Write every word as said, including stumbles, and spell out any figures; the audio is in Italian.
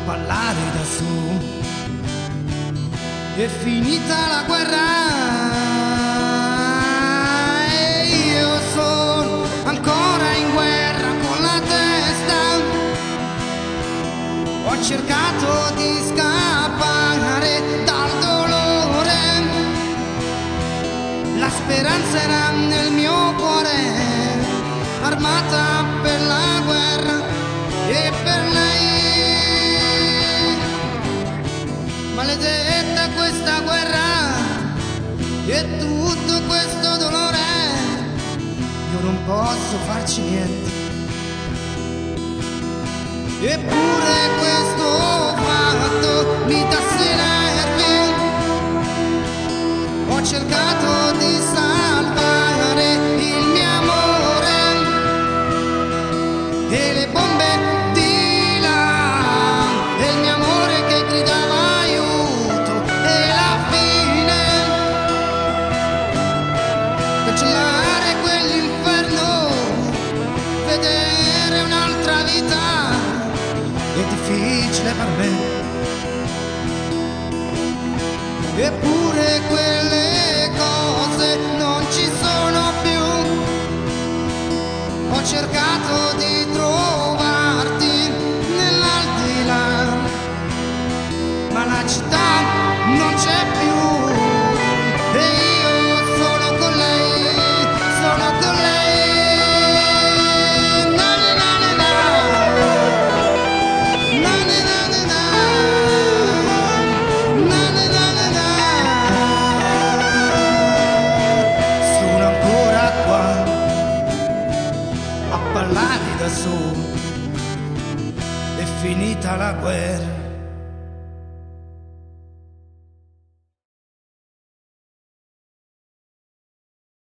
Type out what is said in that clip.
parlare da su. È finita la guerra e io sono ancora in guerra con la testa. Ho cercato di scappare dal dolore, la speranza era nel mio cuore, armata per la guerra e per lei. Maledetta questa guerra e tutto questo dolore, io non posso farci niente. Eppure questo fatto mi dà sei nervi. Ho cercato di salvare il mio amore e le bombe di là, e il mio amore che gridava aiuto, e la fine, cancellare quell'inferno, vedere un'altra vita è difficile per me. Eppure quelle cose non ci sono più. Ho cercato di trovarti nell'aldilà, ma la città non c'è più e io sono con lei, sono con lei. Na na na na na. Na na na na na. Na na na na na. Sono ancora qua a parlare da solo. È finita la guerra